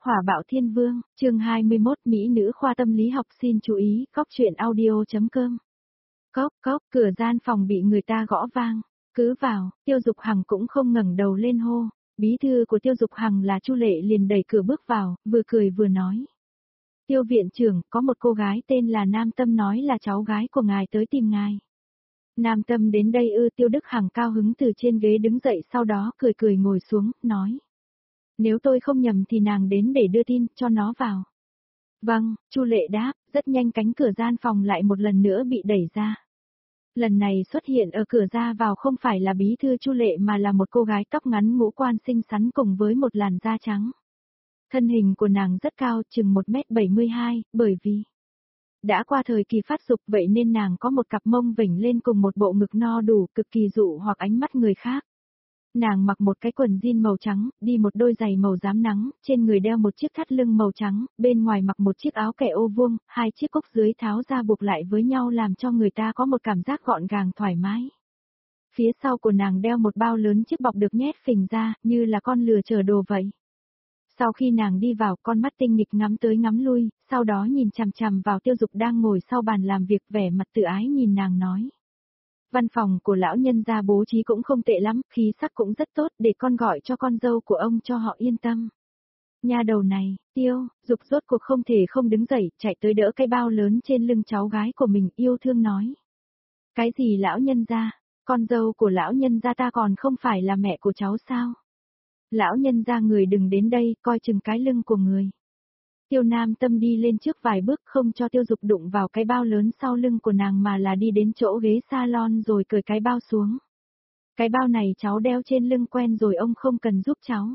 Hỏa bạo thiên vương, chương 21 Mỹ nữ khoa tâm lý học xin chú ý, cóc truyện audio.com. Cốc cốc, cửa gian phòng bị người ta gõ vang. Cứ vào, Tiêu Dục Hằng cũng không ngẩng đầu lên hô. Bí thư của Tiêu Dục Hằng là Chu Lệ liền đẩy cửa bước vào, vừa cười vừa nói. Tiêu viện trưởng, có một cô gái tên là Nam Tâm nói là cháu gái của ngài tới tìm ngài. Nam Tâm đến đây ư? Tiêu Đức Hằng cao hứng từ trên ghế đứng dậy, sau đó cười cười ngồi xuống, nói. Nếu tôi không nhầm thì nàng đến để đưa tin, cho nó vào. Vâng, Chu Lệ đáp, rất nhanh cánh cửa gian phòng lại một lần nữa bị đẩy ra. Lần này xuất hiện ở cửa ra vào không phải là bí thư Chu Lệ mà là một cô gái tóc ngắn ngũ quan xinh xắn cùng với một làn da trắng. Thân hình của nàng rất cao, chừng 1m72, bởi vì đã qua thời kỳ phát dục vậy nên nàng có một cặp mông vểnh lên cùng một bộ ngực no đủ, cực kỳ dụ hoặc ánh mắt người khác. Nàng mặc một cái quần jean màu trắng, đi một đôi giày màu rám nắng, trên người đeo một chiếc thắt lưng màu trắng, bên ngoài mặc một chiếc áo kẻ ô vuông, hai chiếc cúc dưới tháo ra buộc lại với nhau làm cho người ta có một cảm giác gọn gàng thoải mái. Phía sau của nàng đeo một bao lớn chiếc bọc được nhét phình ra, như là con lừa chở đồ vậy. Sau khi nàng đi vào, con mắt tinh nghịch ngắm tới ngắm lui, sau đó nhìn chằm chằm vào Tiêu Dục đang ngồi sau bàn làm việc, vẻ mặt tự ái nhìn nàng nói. Văn phòng của lão nhân gia bố trí cũng không tệ lắm, khí sắc cũng rất tốt, để con gọi cho con dâu của ông cho họ yên tâm. Nha đầu này, Tiêu Dục rốt cuộc không thể không đứng dậy, chạy tới đỡ cái bao lớn trên lưng cháu gái của mình, yêu thương nói. Cái gì lão nhân gia? Con dâu của lão nhân gia ta còn không phải là mẹ của cháu sao? Lão nhân gia người đừng đến đây, coi chừng cái lưng của người. Tiêu Nam Tâm đi lên trước vài bước, không cho Tiêu Dục đụng vào cái bao lớn sau lưng của nàng mà là đi đến chỗ ghế salon rồi cởi cái bao xuống. Cái bao này cháu đeo trên lưng quen rồi, ông không cần giúp cháu.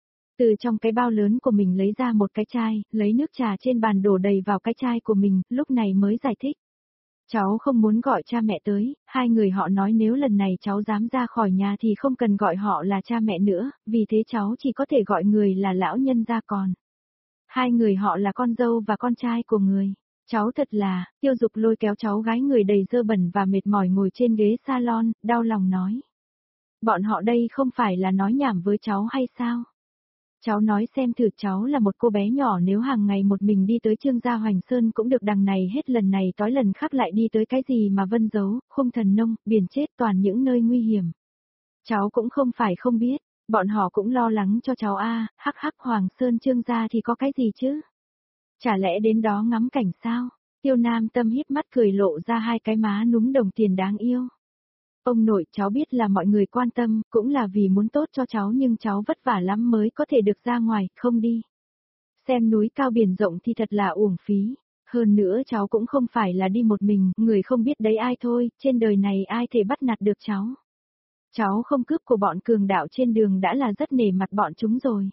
Từ trong cái bao lớn của mình lấy ra một cái chai, lấy nước trà trên bàn đổ đầy vào cái chai của mình, lúc này mới giải thích. Cháu không muốn gọi cha mẹ tới, hai người họ nói nếu lần này cháu dám ra khỏi nhà thì không cần gọi họ là cha mẹ nữa, vì thế cháu chỉ có thể gọi người là lão nhân gia còn. Hai người họ là con dâu và con trai của người. Cháu thật là, Tiêu Dục lôi kéo cháu gái người đầy dơ bẩn và mệt mỏi ngồi trên ghế salon, đau lòng nói. Bọn họ đây không phải là nói nhảm với cháu hay sao? Cháu nói xem thử, cháu là một cô bé nhỏ, nếu hàng ngày một mình đi tới Trương gia Hoành Sơn cũng được, đằng này hết lần này tối lần khác lại đi tới cái gì mà Vân Dấu, Khung Thần Nông, Biển Chết, toàn những nơi nguy hiểm. Cháu cũng không phải không biết. Bọn họ cũng lo lắng cho cháu a, hắc hắc, Hoàng Sơn Trương gia thì có cái gì chứ? Chả lẽ đến đó ngắm cảnh sao? Tiêu Nam Tâm híp mắt cười lộ ra hai cái má núm đồng tiền đáng yêu. Ông nội, cháu biết là mọi người quan tâm, cũng là vì muốn tốt cho cháu, nhưng cháu vất vả lắm mới có thể được ra ngoài, không đi. Xem núi cao biển rộng thì thật là uổng phí. Hơn nữa cháu cũng không phải là đi một mình, người không biết đấy ai thôi, trên đời này ai thể bắt nạt được cháu. Cháu không cướp của bọn cường đạo trên đường đã là rất nể mặt bọn chúng rồi.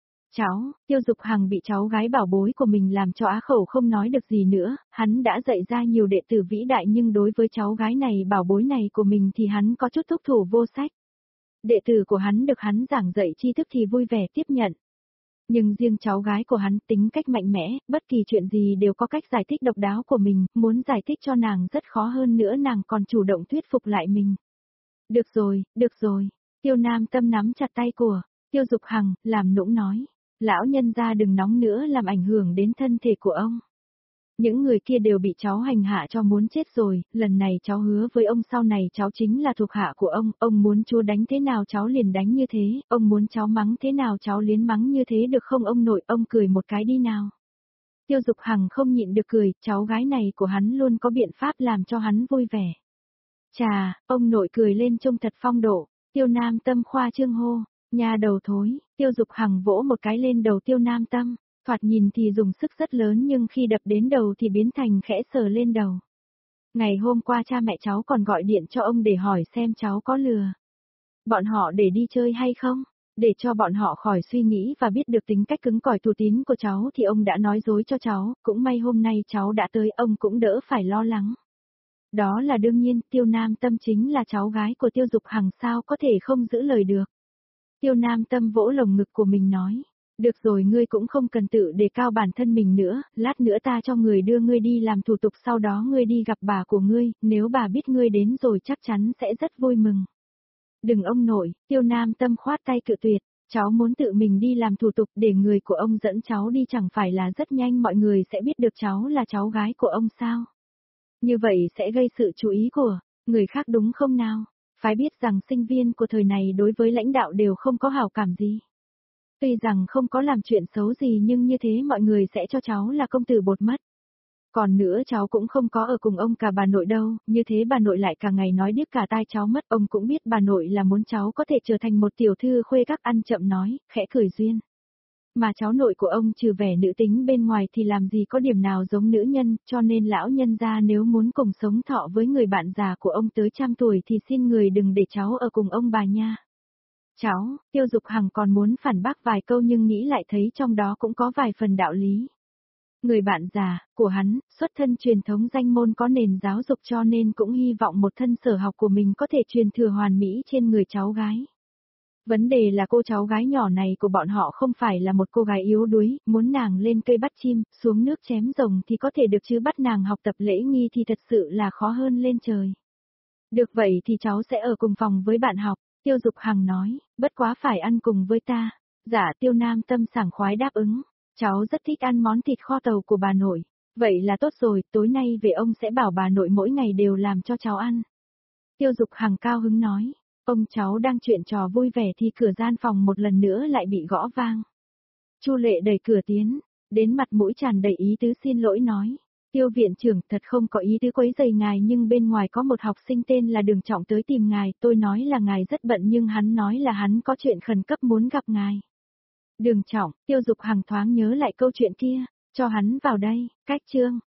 Cháu, Tiêu Dục Hằng bị cháu gái bảo bối của mình làm cho á khẩu không nói được gì nữa, hắn đã dạy ra nhiều đệ tử vĩ đại nhưng đối với cháu gái này bảo bối này của mình thì hắn có chút thúc thủ vô sách. Đệ tử của hắn được hắn giảng dạy tri thức thì vui vẻ tiếp nhận. Nhưng riêng cháu gái của hắn tính cách mạnh mẽ, bất kỳ chuyện gì đều có cách giải thích độc đáo của mình, muốn giải thích cho nàng rất khó, hơn nữa nàng còn chủ động thuyết phục lại mình. Được rồi, Tiêu Nam Tâm nắm chặt tay của Tiêu Dục Hằng, làm nũng nói. Lão nhân gia đừng nóng nữa làm ảnh hưởng đến thân thể của ông. Những người kia đều bị cháu hành hạ cho muốn chết rồi, lần này cháu hứa với ông sau này cháu chính là thuộc hạ của ông muốn chúa đánh thế nào cháu liền đánh như thế, ông muốn cháu mắng thế nào cháu liền mắng như thế, được không ông nội? Ông cười một cái đi nào. Tiêu Dục Hằng không nhịn được cười, cháu gái này của hắn luôn có biện pháp làm cho hắn vui vẻ. Chà, ông nội cười lên trông thật phong độ. Tiêu Nam Tâm khoa trương hô. Nhà đầu thối, Tiêu Dục Hằng vỗ một cái lên đầu Tiêu Nam Tâm, thoạt nhìn thì dùng sức rất lớn nhưng khi đập đến đầu thì biến thành khẽ sờ lên đầu. Ngày hôm qua cha mẹ cháu còn gọi điện cho ông để hỏi xem cháu có lừa bọn họ để đi chơi hay không, để cho bọn họ khỏi suy nghĩ và biết được tính cách cứng cỏi tù tín của cháu thì ông đã nói dối cho cháu, cũng may hôm nay cháu đã tới, ông cũng đỡ phải lo lắng. Đó là đương nhiên, Tiêu Nam Tâm chính là cháu gái của Tiêu Dục Hằng, sao có thể không giữ lời được. Tiêu Nam Tâm vỗ lồng ngực của mình nói, được rồi, ngươi cũng không cần tự đề cao bản thân mình nữa, lát nữa ta cho người đưa ngươi đi làm thủ tục, sau đó ngươi đi gặp bà của ngươi, nếu bà biết ngươi đến rồi chắc chắn sẽ rất vui mừng. Đừng ông nội, Tiêu Nam Tâm khoát tay cự tuyệt, Cháu muốn tự mình đi làm thủ tục để người của ông dẫn cháu đi chẳng phải là rất nhanh mọi người sẽ biết được cháu là cháu gái của ông sao? Như vậy sẽ gây sự chú ý của người khác đúng không nào? Phải biết rằng sinh viên của thời này đối với lãnh đạo đều không có hảo cảm gì. Tuy rằng không có làm chuyện xấu gì nhưng như thế mọi người sẽ cho cháu là công tử bột mất. Còn nữa cháu cũng không có ở cùng ông cả bà nội đâu, như thế bà nội lại cả ngày nói điếc cả tai cháu mất. Ông cũng biết bà nội là muốn cháu có thể trở thành một tiểu thư khuê các ăn chậm nói, khẽ cười duyên. Mà cháu nội của ông trừ vẻ nữ tính bên ngoài thì làm gì có điểm nào giống nữ nhân, cho nên lão nhân gia nếu muốn cùng sống thọ với người bạn già của ông tới 100 tuổi thì xin người đừng để cháu ở cùng ông bà nha. Cháu, Tiêu Dục Hằng còn muốn phản bác vài câu nhưng nghĩ lại thấy trong đó cũng có vài phần đạo lý. Người bạn già của hắn, xuất thân truyền thống danh môn có nền giáo dục cho nên cũng hy vọng một thân sở học của mình có thể truyền thừa hoàn mỹ trên người cháu gái. Vấn đề là cô cháu gái nhỏ này của bọn họ không phải là một cô gái yếu đuối, muốn nàng lên cây bắt chim, xuống nước chém rồng thì có thể được chứ bắt nàng học tập lễ nghi thì thật sự là khó hơn lên trời. Được vậy thì cháu sẽ ở cùng phòng với bạn học, Tiêu Dục Hằng nói, bất quá phải ăn cùng với ta. Dạ Tiêu Nam Tâm sảng khoái đáp ứng, cháu rất thích ăn món thịt kho tàu của bà nội. Vậy là tốt rồi, tối nay về ông sẽ bảo bà nội mỗi ngày đều làm cho cháu ăn. Tiêu Dục Hằng cao hứng nói. Ông cháu đang chuyện trò vui vẻ thì cửa gian phòng một lần nữa lại bị gõ vang. Chu Lệ đẩy cửa tiến, đến mặt mũi tràn đầy ý tứ xin lỗi nói. Tiêu viện trưởng thật không có ý tứ quấy rầy ngài nhưng bên ngoài có một học sinh tên là Đường Trọng tới tìm ngài, tôi nói là ngài rất bận nhưng hắn nói là hắn có chuyện khẩn cấp muốn gặp ngài. Đường Trọng, Tiêu Dục Hằng thoáng nhớ lại câu chuyện kia, cho hắn vào đây, cách chương.